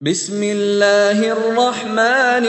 بسم الله الرحمن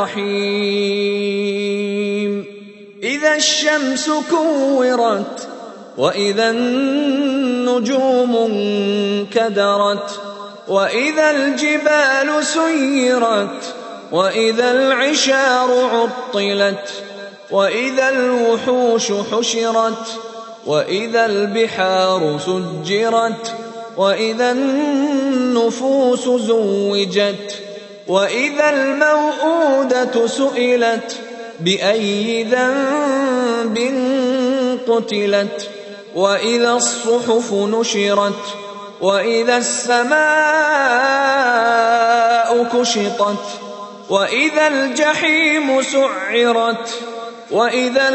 الرحيم إذا الشمس كورت وإذا النجوم انكدرت وإذا الجبال سيرت وإذا العشار عطلت وإذا الوحوش حشرت وإذا البحار سجرت وإذا النفوس زوجت وإذا الموءودة سئلت بأي ذنب قتلت وإذا الصحف نشرت وإذا السماء كشطت وإذا الجحيم سعرت وإذا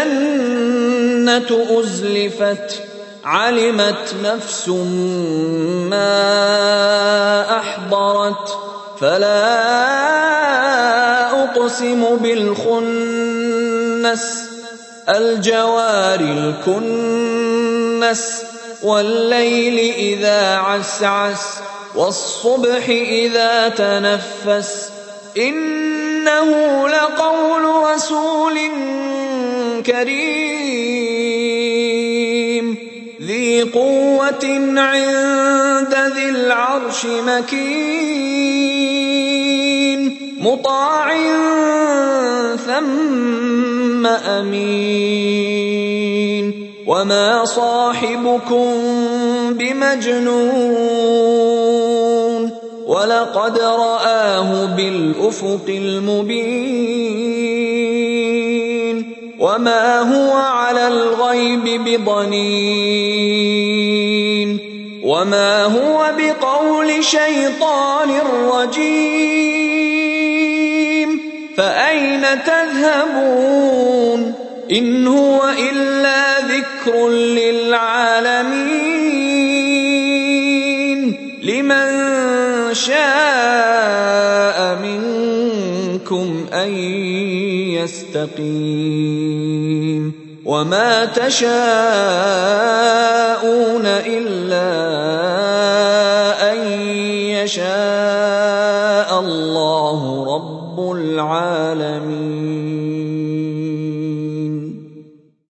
الجنة أزلفت علمت نفس ما أحضرت فلا أقسم بالخنس الجوار الكنس والليل إذا عسعس والصبح إذا تنفس إنه لقول رسول كريم ذي قوة عند ذي العرش مكين مطاع ثم أمين وما صاحبكم بمجنون ولقد رآه بالأفق المبين وما هو على الغيب بضنين وما هو بقول شيطان رجيم فأين تذهبون إن هو إلا ذكر للعالمين لمن شاء منكم أن يستقيم وما تشاءون إلا أن يشاء الله رب العالمين.